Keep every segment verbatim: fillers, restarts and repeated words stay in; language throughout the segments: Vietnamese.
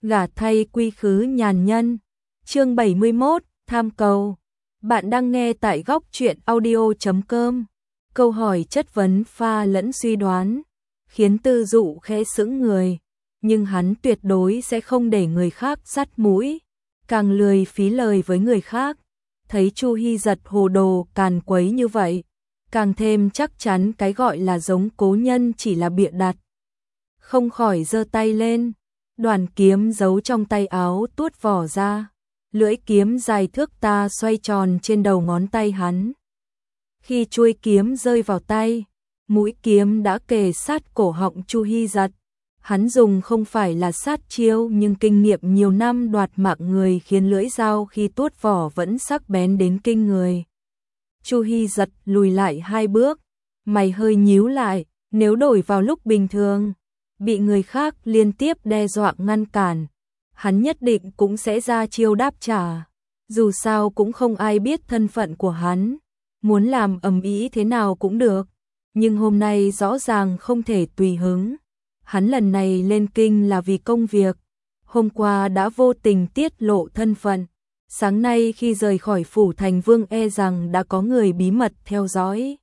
gả thay quy khứ nhàn nhân. Chương bảy mươi mốt, tham cầu. Bạn đang nghe tại góc truyện audio chấm com. Câu hỏi chất vấn pha lẫn suy đoán, khiến Tư Dụ khẽ sững người, nhưng hắn tuyệt đối sẽ không để người khác sắt mũi, càng lười phí lời với người khác. Thấy Chu Hi Giật hồ đồ càn quấy như vậy, càng thêm chắc chắn cái gọi là giống cố nhân chỉ là bịa đặt. Không khỏi giơ tay lên, đoàn kiếm giấu trong tay áo tuốt vỏ ra, lưỡi kiếm dài thước ta xoay tròn trên đầu ngón tay hắn. Khi chuôi kiếm rơi vào tay, mũi kiếm đã kề sát cổ họng Chu Hi Giật. Hắn dùng không phải là sát chiêu, nhưng kinh nghiệm nhiều năm đoạt mạng người khiến lưỡi dao khi tuốt vỏ vẫn sắc bén đến kinh người. Chu Hi Giật lùi lại hai bước, mày hơi nhíu lại, nếu đổi vào lúc bình thường, bị người khác liên tiếp đe dọa ngăn cản, hắn nhất định cũng sẽ ra chiêu đáp trả. Dù sao cũng không ai biết thân phận của hắn, muốn làm ầm ĩ thế nào cũng được, nhưng hôm nay rõ ràng không thể tùy hứng. Hắn lần này lên kinh là vì công việc, hôm qua đã vô tình tiết lộ thân phận, sáng nay khi rời khỏi phủ thành vương e rằng đã có người bí mật theo dõi.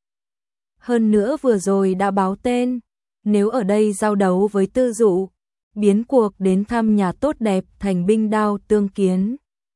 Hơn nữa vừa rồi đã báo tên, nếu ở đây giao đấu với Tư Dụ, biến cuộc đến thăm nhà tốt đẹp thành binh đao tương kiến,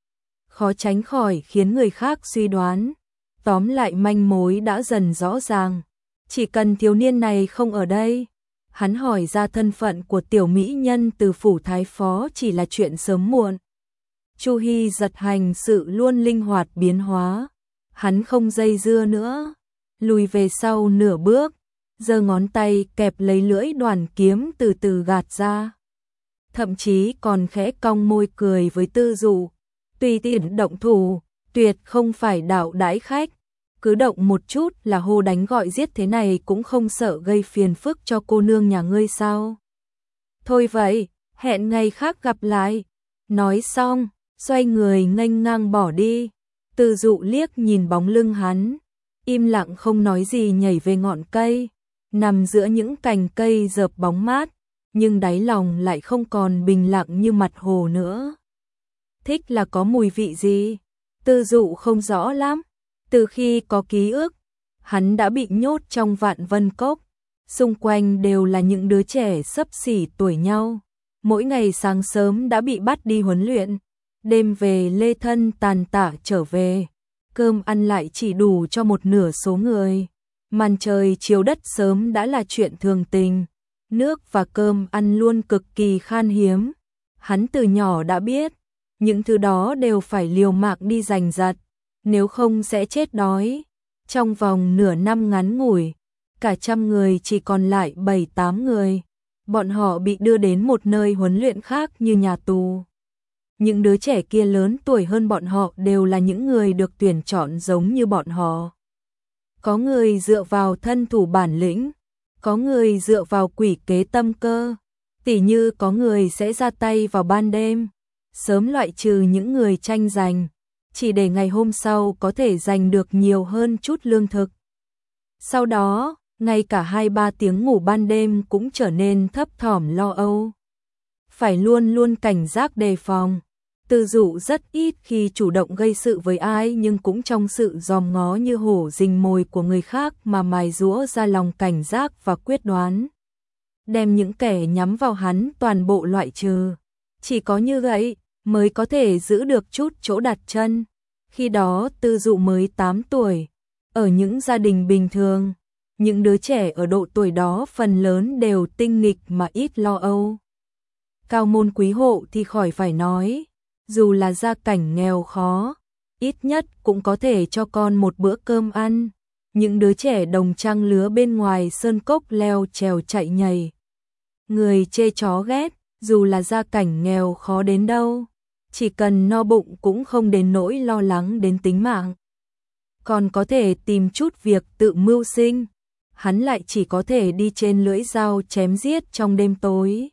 khó tránh khỏi khiến người khác suy đoán. Tóm lại manh mối đã dần rõ ràng, chỉ cần thiếu niên này không ở đây, hắn hỏi ra thân phận của tiểu mỹ nhân từ phủ thái phó chỉ là chuyện sớm muộn. Chu Hi Giật hành sự luôn linh hoạt biến hóa, hắn không dây dưa nữa, lùi về sau nửa bước, giơ ngón tay kẹp lấy lưỡi đoàn kiếm từ từ gạt ra. Thậm chí còn khẽ cong môi cười với Tư Dụ, tùy tiện động thủ, tuyệt không phải đạo đãi khách, cứ động một chút là hô đánh gọi giết thế này cũng không sợ gây phiền phức cho cô nương nhà ngươi sao? Thôi vậy, hẹn ngày khác gặp lại. Nói xong, xoay người nghênh ngang bỏ đi. Tư Dụ liếc nhìn bóng lưng hắn, im lặng không nói gì nhảy về ngọn cây, nằm giữa những cành cây rợp bóng mát, nhưng đáy lòng lại không còn bình lặng như mặt hồ nữa. Thích là có mùi vị gì? Tư Dụ không rõ lắm. Từ khi có ký ức, hắn đã bị nhốt trong Vạn Vân Cốc, xung quanh đều là những đứa trẻ xấp xỉ tuổi nhau. Mỗi ngày sáng sớm đã bị bắt đi huấn luyện, đêm về lê thân tàn tả trở về, cơm ăn lại chỉ đủ cho một nửa số người. Màn trời chiếu đất sớm đã là chuyện thường tình, nước và cơm ăn luôn cực kỳ khan hiếm. Hắn từ nhỏ đã biết, những thứ đó đều phải liều mạng đi giành giật, nếu không sẽ chết đói. Trong vòng nửa năm ngắn ngủi, cả trăm người chỉ còn lại bảy tám người. Bọn họ bị đưa đến một nơi huấn luyện khác như nhà tù. Những đứa trẻ kia lớn tuổi hơn bọn họ đều là những người được tuyển chọn giống như bọn họ. Có người dựa vào thân thủ bản lĩnh, có người dựa vào quỷ kế tâm cơ, tỉ như có người sẽ ra tay vào ban đêm, sớm loại trừ những người tranh giành, chỉ để ngày hôm sau có thể giành được nhiều hơn chút lương thực. Sau đó, ngay cả hai ba tiếng ngủ ban đêm cũng trở nên thấp thỏm lo âu. Phải luôn luôn cảnh giác đề phòng. Tư Dụ rất ít khi chủ động gây sự với ai, nhưng cũng trong sự dòm ngó như hổ rình mồi của người khác mà mài giũa ra lòng cảnh giác và quyết đoán, đem những kẻ nhắm vào hắn toàn bộ loại trừ. Chỉ có như vậy mới có thể giữ được chút chỗ đặt chân. Khi đó Tư Dụ mới tám tuổi, ở những gia đình bình thường, những đứa trẻ ở độ tuổi đó phần lớn đều tinh nghịch mà ít lo âu. Cao môn quý hộ thì khỏi phải nói, dù là gia cảnh nghèo khó, ít nhất cũng có thể cho con một bữa cơm ăn. Những đứa trẻ đồng trang lứa bên ngoài sơn cốc leo trèo chạy nhảy, người chê chó ghét, dù là gia cảnh nghèo khó đến đâu, chỉ cần no bụng cũng không đến nỗi lo lắng đến tính mạng, còn có thể tìm chút việc tự mưu sinh. Hắn lại chỉ có thể đi trên lưỡi dao chém giết trong đêm tối.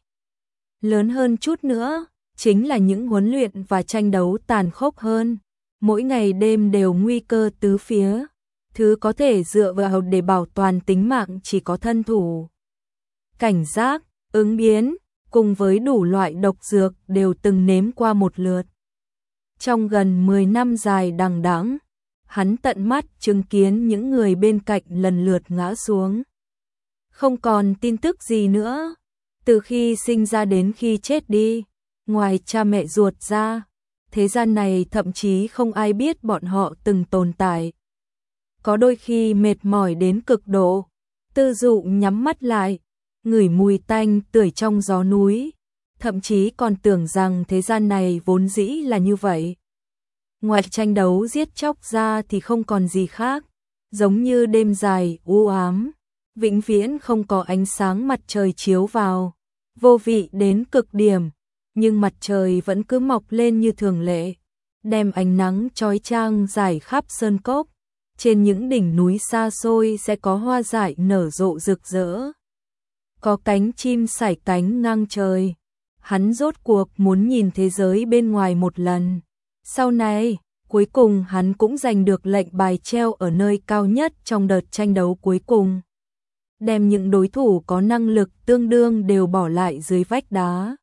Lớn hơn chút nữa, chính là những huấn luyện và tranh đấu tàn khốc hơn, mỗi ngày đêm đều nguy cơ tứ phía. Thứ có thể dựa vào để bảo toàn tính mạng chỉ có thân thủ, cảnh giác, ứng biến, cùng với đủ loại độc dược đều từng nếm qua một lượt. Trong gần mười năm dài đằng đẵng, hắn tận mắt chứng kiến những người bên cạnh lần lượt ngã xuống. Không còn tin tức gì nữa, từ khi sinh ra đến khi chết đi, ngoài cha mẹ ruột ra, thế gian này thậm chí không ai biết bọn họ từng tồn tại. Có đôi khi mệt mỏi đến cực độ, Tư Dụ nhắm mắt lại, ngửi mùi tanh tưởi trong gió núi, thậm chí còn tưởng rằng thế gian này vốn dĩ là như vậy. Ngoài tranh đấu giết chóc ra thì không còn gì khác, giống như đêm dài u ám, vĩnh viễn không có ánh sáng mặt trời chiếu vào, vô vị đến cực điểm, nhưng mặt trời vẫn cứ mọc lên như thường lệ, đem ánh nắng chói chang rải khắp sơn cốc. Trên những đỉnh núi xa xôi sẽ có hoa dại nở rộ rực rỡ, có cánh chim sải cánh ngang trời. Hắn rốt cuộc muốn nhìn thế giới bên ngoài một lần. Sau này, cuối cùng hắn cũng giành được lệnh bài treo ở nơi cao nhất trong đợt tranh đấu cuối cùng. Đem những đối thủ có năng lực tương đương đều bỏ lại dưới vách đá.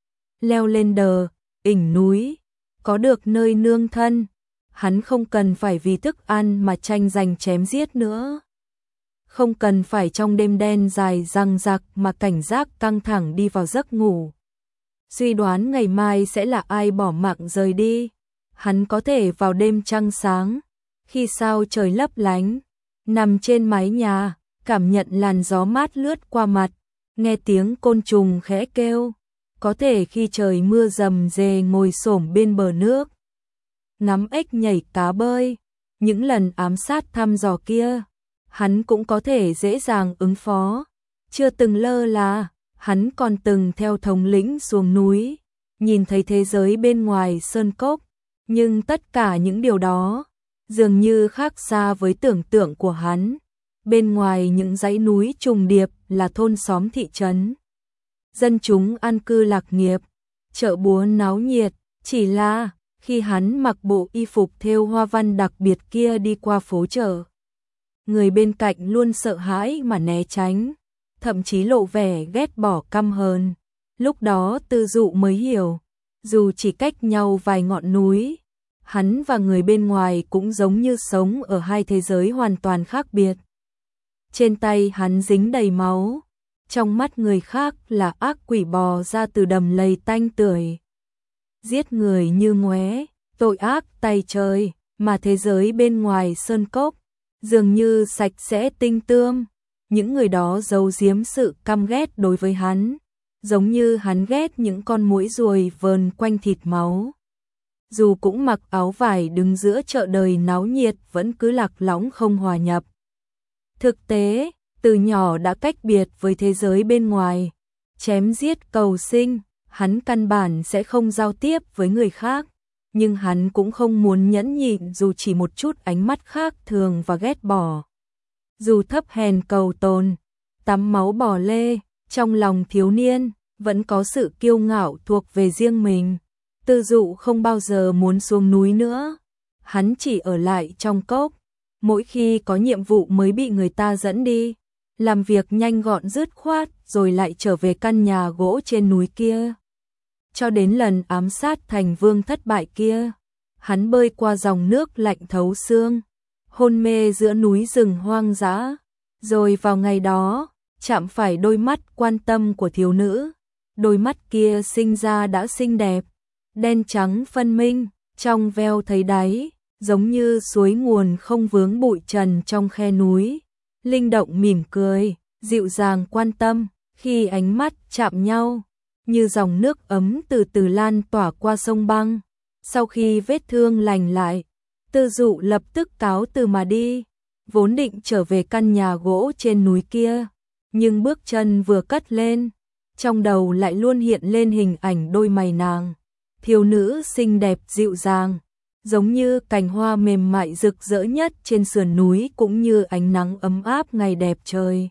Leo lên đờ, đỉnh núi, có được nơi nương thân. Hắn không cần phải vì thức ăn mà tranh giành chém giết nữa. Không cần phải trong đêm đen dài răng rạc mà cảnh giác căng thẳng đi vào giấc ngủ. Suy đoán ngày mai sẽ là ai bỏ mạng rời đi. Hắn có thể vào đêm trăng sáng, khi sao trời lấp lánh, nằm trên mái nhà, cảm nhận làn gió mát lướt qua mặt, nghe tiếng côn trùng khẽ kêu. Có thể khi trời mưa rầm rề ngồi xổm bên bờ nước, ngắm ếch nhảy cá bơi, những lần ám sát thăm dò kia, hắn cũng có thể dễ dàng ứng phó. Chưa từng lơ là, hắn còn từng theo thống lĩnh xuống núi, nhìn thấy thế giới bên ngoài sơn cốc, nhưng tất cả những điều đó dường như khác xa với tưởng tượng của hắn. Bên ngoài những dãy núi trùng điệp là thôn xóm thị trấn, dân chúng an cư lạc nghiệp, chợ búa náo nhiệt, chỉ là khi hắn mặc bộ y phục thêu hoa văn đặc biệt kia đi qua phố chợ, người bên cạnh luôn sợ hãi mà né tránh, thậm chí lộ vẻ ghét bỏ căm hờn. Lúc đó Tư Dụ mới hiểu, dù chỉ cách nhau vài ngọn núi, hắn và người bên ngoài cũng giống như sống ở hai thế giới hoàn toàn khác biệt. Trên tay hắn dính đầy máu, trong mắt người khác là ác quỷ bò ra từ đầm lầy tanh tưởi. Giết người như ngoé, tội ác tày trời, mà thế giới bên ngoài sơn cốc dường như sạch sẽ tinh tươm. Những người đó giấu giếm sự căm ghét đối với hắn, giống như hắn ghét những con muỗi ruồi vờn quanh thịt máu. Dù cũng mặc áo vải đứng giữa chợ đời náo nhiệt vẫn cứ lạc lõng không hòa nhập. Thực tế, từ nhỏ đã cách biệt với thế giới bên ngoài, chém giết cầu sinh, hắn căn bản sẽ không giao tiếp với người khác, nhưng hắn cũng không muốn nhẫn nhịn dù chỉ một chút ánh mắt khác thường và ghét bỏ. Dù thấp hèn cầu tồn, tắm máu bò lê, trong lòng thiếu niên vẫn có sự kiêu ngạo thuộc về riêng mình. Tư Dụ không bao giờ muốn xuống núi nữa, hắn chỉ ở lại trong cốc, mỗi khi có nhiệm vụ mới bị người ta dẫn đi, làm việc nhanh gọn dứt khoát rồi lại trở về căn nhà gỗ trên núi kia. Cho đến lần ám sát thành vương thất bại kia, hắn bơi qua dòng nước lạnh thấu xương, hôn mê giữa núi rừng hoang dã, rồi vào ngày đó, chạm phải đôi mắt quan tâm của thiếu nữ. Đôi mắt kia sinh ra đã xinh đẹp, đen trắng phân minh, trong veo thấy đáy, giống như suối nguồn không vướng bụi trần trong khe núi. Linh động mỉm cười, dịu dàng quan tâm, khi ánh mắt chạm nhau, như dòng nước ấm từ từ lan tỏa qua sông băng. Sau khi vết thương lành lại, Tư Dụ lập tức cáo từ mà đi, vốn định trở về căn nhà gỗ trên núi kia, nhưng bước chân vừa cất lên, trong đầu lại luôn hiện lên hình ảnh đôi mày nàng, thiếu nữ xinh đẹp dịu dàng, giống như cành hoa mềm mại rực rỡ nhất trên sườn núi, cũng như ánh nắng ấm áp ngày đẹp trời.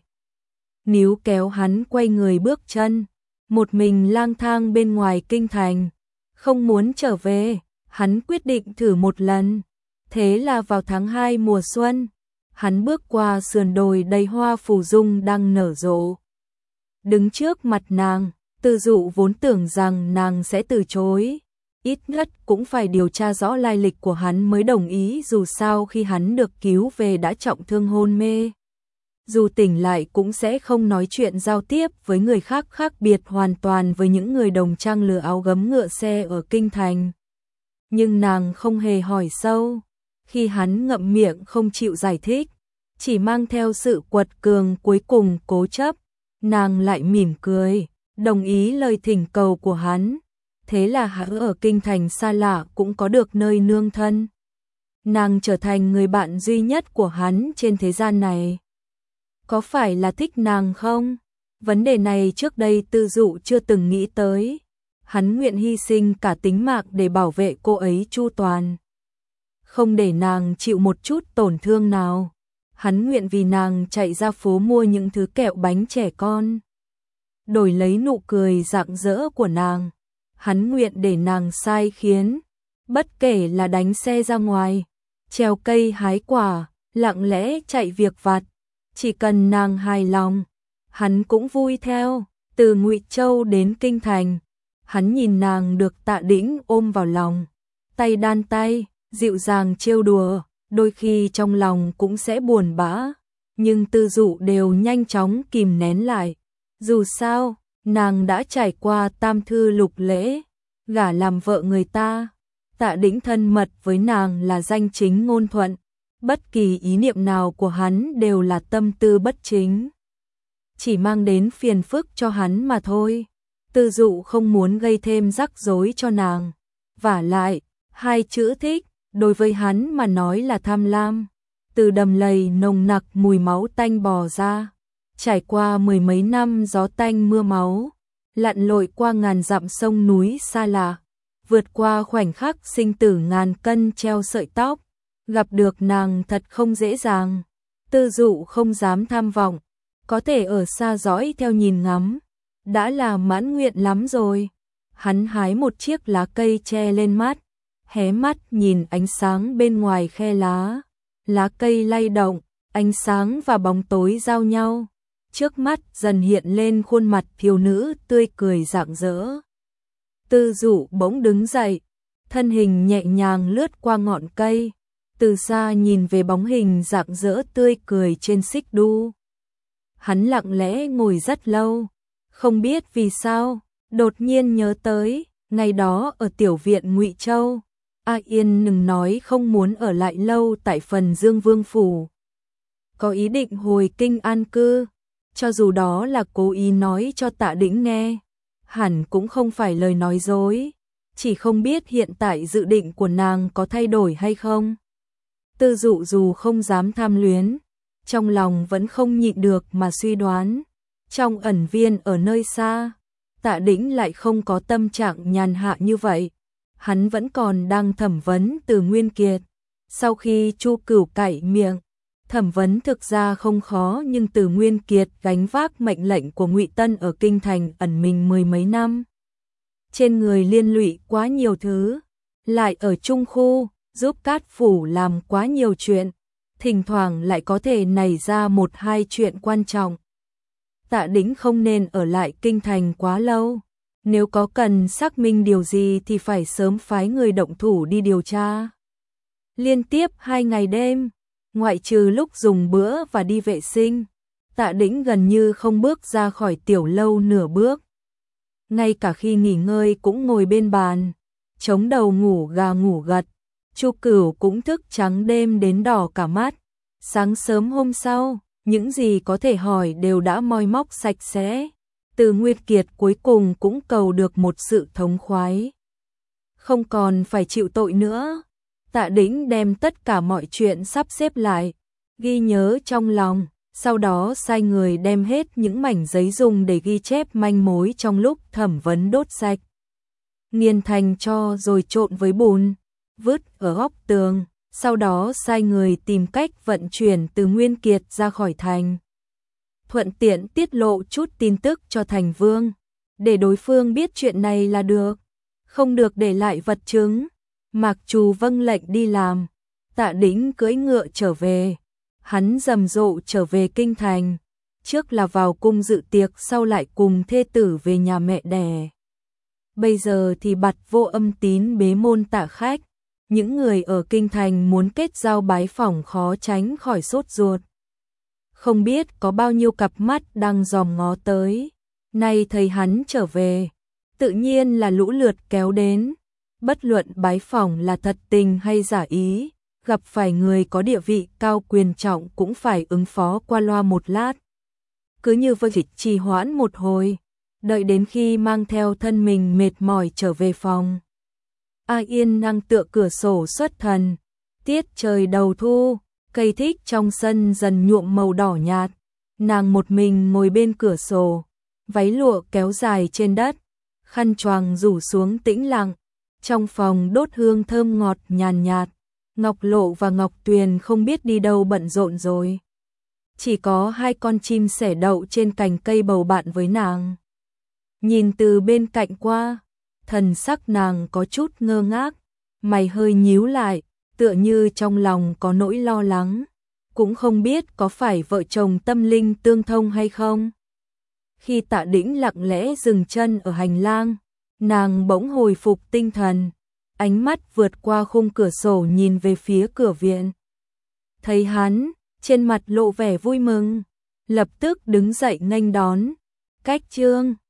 Níu kéo hắn quay người bước chân, một mình lang thang bên ngoài kinh thành, không muốn trở về, hắn quyết định thử một lần. Thế là vào tháng hai mùa xuân, hắn bước qua sườn đồi đầy hoa phù dung đang nở rộ. Đứng trước mặt nàng, Tư Dụ vốn tưởng rằng nàng sẽ từ chối, ít nhất cũng phải điều tra rõ lai lịch của hắn mới đồng ý, dù sao khi hắn được cứu về đã trọng thương hôn mê. Dù tỉnh lại cũng sẽ không nói chuyện giao tiếp với người khác, khác biệt hoàn toàn với những người đồng trang lừa áo gấm ngựa xe ở kinh thành. Nhưng nàng không hề hỏi sâu, khi hắn ngậm miệng không chịu giải thích, chỉ mang theo sự quật cường cuối cùng cố chấp, nàng lại mỉm cười, đồng ý lời thỉnh cầu của hắn. Thế là hắn ở kinh thành xa lạ cũng có được nơi nương thân. Nàng trở thành người bạn duy nhất của hắn trên thế gian này. Có phải là thích nàng không? Vấn đề này trước đây Tư Dụ chưa từng nghĩ tới. Hắn nguyện hy sinh cả tính mạng để bảo vệ cô ấy chu toàn. Không để nàng chịu một chút tổn thương nào. Hắn nguyện vì nàng chạy ra phố mua những thứ kẹo bánh trẻ con, đổi lấy nụ cười rạng rỡ của nàng. Hắn nguyện để nàng sai khiến, bất kể là đánh xe ra ngoài, trèo cây hái quả, lặng lẽ chạy việc vặt, chỉ cần nàng hài lòng, hắn cũng vui theo. Từ Ngụy Châu đến kinh thành, hắn nhìn nàng được Tạ Đĩnh ôm vào lòng, tay đan tay, dịu dàng trêu đùa, đôi khi trong lòng cũng sẽ buồn bã, nhưng Tư Dụ đều nhanh chóng kìm nén lại. Dù sao, nàng đã trải qua tam thư lục lễ, gả làm vợ người ta. Tạ Đĩnh thân mật với nàng là danh chính ngôn thuận, bất kỳ ý niệm nào của hắn đều là tâm tư bất chính, chỉ mang đến phiền phức cho hắn mà thôi. Tư Dụ không muốn gây thêm rắc rối cho nàng. Vả lại, hai chữ thích đối với hắn mà nói là tham lam. Từ đầm lầy nồng nặc mùi máu tanh bò ra, trải qua mười mấy năm gió tanh mưa máu, lặn lội qua ngàn dặm sông núi xa lạ, vượt qua khoảnh khắc sinh tử ngàn cân treo sợi tóc, gặp được nàng thật không dễ dàng. Tư Dụ không dám tham vọng, có thể ở xa dõi theo nhìn ngắm, đã là mãn nguyện lắm rồi. Hắn hái một chiếc lá cây che lên mắt, hé mắt nhìn ánh sáng bên ngoài khe lá. Lá cây lay động, ánh sáng và bóng tối giao nhau. Trước mắt dần hiện lên khuôn mặt thiếu nữ tươi cười rạng rỡ. Tư Dụ bỗng đứng dậy, thân hình nhẹ nhàng lướt qua ngọn cây, từ xa nhìn về bóng hình rạng rỡ tươi cười trên xích đu. Hắn lặng lẽ ngồi rất lâu, không biết vì sao, đột nhiên nhớ tới ngày đó ở tiểu viện Ngụy Châu. A Yên đừng nói không muốn ở lại lâu tại phần Dương Vương phủ, có ý định hồi kinh an cư, cho dù đó là cố ý nói cho Tạ Đĩnh nghe, hẳn cũng không phải lời nói dối, chỉ không biết hiện tại dự định của nàng có thay đổi hay không. Tư Dụ dù không dám tham luyến, trong lòng vẫn không nhịn được mà suy đoán, trong ẩn viên ở nơi xa, Tạ Đĩnh lại không có tâm trạng nhàn hạ như vậy. Hắn vẫn còn đang thẩm vấn Từ Nguyên Kiệt. Sau khi Chu Cửu cậy miệng, thẩm vấn thực ra không khó, nhưng Từ Nguyên Kiệt gánh vác mệnh lệnh của Ngụy Tân ở kinh thành ẩn mình mười mấy năm, trên người liên lụy quá nhiều thứ, lại ở trung khu giúp Cát phủ làm quá nhiều chuyện, thỉnh thoảng lại có thể nảy ra một hai chuyện quan trọng. Tạ Đĩnh không nên ở lại kinh thành quá lâu. Nếu có cần xác minh điều gì thì phải sớm phái người động thủ đi điều tra. Liên tiếp hai ngày đêm, ngoại trừ lúc dùng bữa và đi vệ sinh, Tạ Đĩnh gần như không bước ra khỏi tiểu lâu nửa bước. Ngay cả khi nghỉ ngơi cũng ngồi bên bàn, chống đầu ngủ gà ngủ gật. Chu Cửu cũng thức trắng đêm đến đỏ cả mắt. Sáng sớm hôm sau, những gì có thể hỏi đều đã moi móc sạch sẽ. Từ Nguyên Kiệt cuối cùng cũng cầu được một sự thống khoái, không còn phải chịu tội nữa. Tạ Đĩnh đem tất cả mọi chuyện sắp xếp lại, ghi nhớ trong lòng, sau đó sai người đem hết những mảnh giấy dùng để ghi chép manh mối trong lúc thẩm vấn đốt sạch, nghiền thành tro rồi trộn với bùn, vứt ở góc tường, sau đó sai người tìm cách vận chuyển Từ Nguyên Kiệt ra khỏi thành, thuận tiện tiết lộ chút tin tức cho thành vương, để đối phương biết chuyện này là được, không được để lại vật chứng. Mạc Trù vâng lệnh đi làm. Tạ Đĩnh cưỡi ngựa trở về, hắn rầm rộ trở về kinh thành, trước là vào cung dự tiệc, sau lại cùng thê tử về nhà mẹ đẻ. Bây giờ thì bặt vô âm tín bế môn tạ khách, những người ở kinh thành muốn kết giao bái phỏng khó tránh khỏi sốt ruột. Không biết có bao nhiêu cặp mắt đang dòm ngó tới, nay thấy hắn trở về, tự nhiên là lũ lượt kéo đến, bất luận bái phỏng là thật tình hay giả ý, gặp phải người có địa vị cao quyền trọng cũng phải ứng phó qua loa một lát. Cứ như vậy trì hoãn một hồi, đợi đến khi mang theo thân mình mệt mỏi trở về phòng. A Yên năng tựa cửa sổ xuất thần, tiết trời đầu thu, cây thích trong sân dần nhuộm màu đỏ nhạt, nàng một mình ngồi bên cửa sổ, váy lụa kéo dài trên đất, khăn choàng rủ xuống tĩnh lặng, trong phòng đốt hương thơm ngọt nhàn nhạt, Ngọc Lộ và Ngọc Tuyền không biết đi đâu bận rộn rồi. Chỉ có hai con chim sẻ đậu trên cành cây bầu bạn với nàng. Nhìn từ bên cạnh qua, thần sắc nàng có chút ngơ ngác, mày hơi nhíu lại, tựa như trong lòng có nỗi lo lắng, cũng không biết có phải vợ chồng tâm linh tương thông hay không. Khi Tạ Đĩnh lặng lẽ dừng chân ở hành lang, nàng bỗng hồi phục tinh thần, ánh mắt vượt qua khung cửa sổ nhìn về phía cửa viện. Thấy hắn, trên mặt lộ vẻ vui mừng, lập tức đứng dậy nghênh đón. Cách Trương